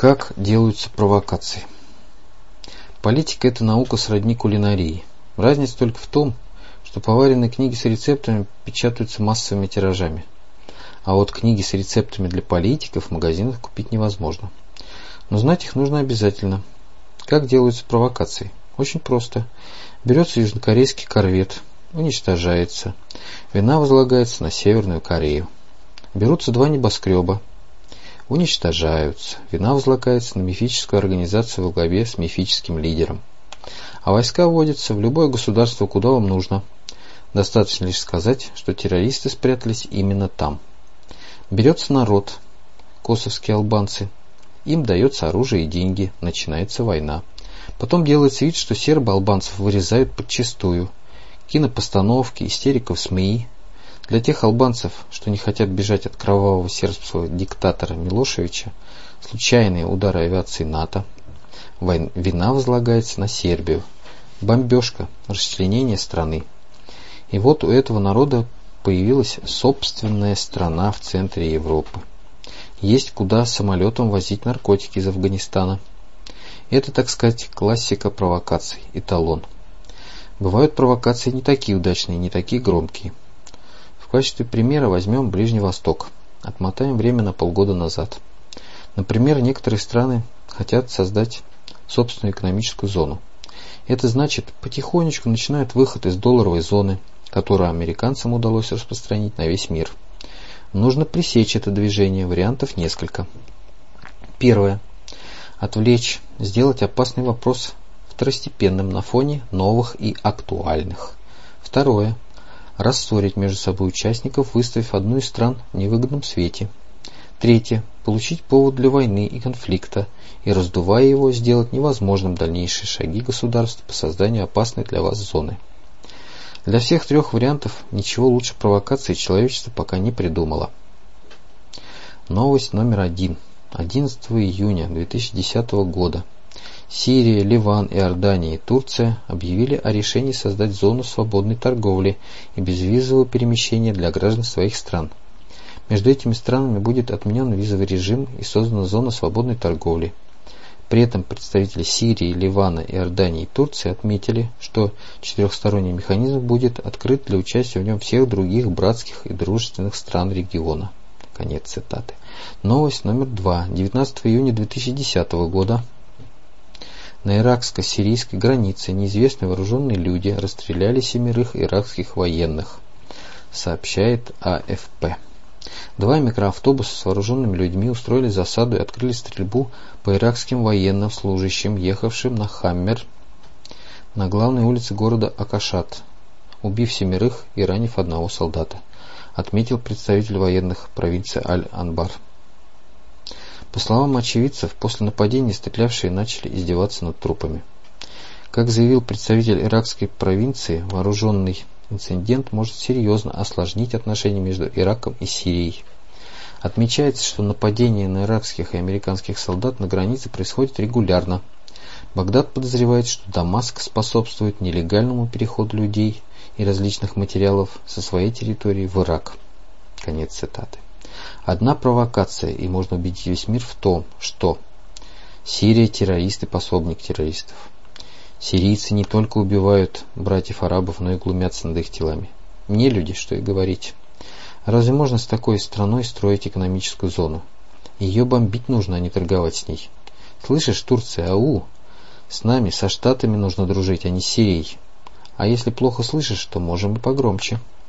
Как делаются провокации? Политика – это наука сродни кулинарии. Разница только в том, что поваренные книги с рецептами печатаются массовыми тиражами. А вот книги с рецептами для политиков в магазинах купить невозможно. Но знать их нужно обязательно. Как делаются провокации? Очень просто. Берется южнокорейский корвет, уничтожается. Вина возлагается на Северную Корею. Берутся два небоскреба. Уничтожаются. Вина возлагается на мифическую организацию во главе с мифическим лидером. А войска вводятся в любое государство, куда вам нужно. Достаточно лишь сказать, что террористы спрятались именно там. Берется народ, косовские албанцы. Им дается оружие и деньги. Начинается война. Потом делается вид, что сербы албанцев вырезают подчистую. Кинопостановки, истерика в СМИ. Для тех албанцев, что не хотят бежать от кровавого сербского диктатора Милошевича, случайные удары авиации НАТО. Вина возлагается на Сербию. Бомбежка, расчленение страны. И вот у этого народа появилась собственная страна в центре Европы. Есть куда самолетом возить наркотики из Афганистана. Это, так сказать, классика провокаций, эталон. Бывают провокации не такие удачные, не такие громкие. В качестве примера возьмем Ближний Восток. Отмотаем время на полгода назад. Например, некоторые страны хотят создать собственную экономическую зону. Это значит, потихонечку начинают выход из долларовой зоны, которую американцам удалось распространить на весь мир. Нужно пресечь это движение, вариантов несколько. Первое. Отвлечь, сделать опасный вопрос второстепенным на фоне новых и актуальных. Второе. Рассорить между собой участников, выставив одну из стран в невыгодном свете. Третье. Получить повод для войны и конфликта, и, раздувая его, сделать невозможным дальнейшие шаги государств по созданию опасной для вас зоны. Для всех трех вариантов ничего лучше провокации человечество пока не придумало. Новость номер 1. 11 июня 2010 года. Сирия, Ливан, Иордания и Турция объявили о решении создать зону свободной торговли и безвизового перемещения для граждан своих стран. Между этими странами будет отменен визовый режим и создана зона свободной торговли. При этом представители Сирии, Ливана, Иордании и Турции отметили, что четырехсторонний механизм будет открыт для участия в нем всех других братских и дружественных стран региона. Конец цитаты. Новость номер 2. 19 июня 2010 года. На иракско-сирийской границе неизвестные вооруженные люди расстреляли 7 иракских военных, сообщает АФП. 2 микроавтобуса с вооруженными людьми устроили засаду и открыли стрельбу по иракским военным служащим, ехавшим на Хаммер на главной улице города Акашат, убив 7 и ранив 1 солдата, отметил представитель военных провинции Аль-Анбар. По словам очевидцев, после нападения стрелявшие начали издеваться над трупами. Как заявил представитель иракской провинции, вооруженный инцидент может серьезно осложнить отношения между Ираком и Сирией. Отмечается, что нападения на иракских и американских солдат на границе происходят регулярно. Багдад подозревает, что Дамаск способствует нелегальному переходу людей и различных материалов со своей территории в Ирак. Конец цитаты. Одна провокация, и можно убедить весь мир в том, что Сирия – террорист и пособник террористов. Сирийцы не только убивают братьев-арабов, но и глумятся над их телами. Не люди, что и говорить. Разве можно с такой страной строить экономическую зону? Ее бомбить нужно, а не торговать с ней. Слышишь, Турция, ау! С нами, со Штатами нужно дружить, а не с Сирией. А если плохо слышишь, то можем и погромче.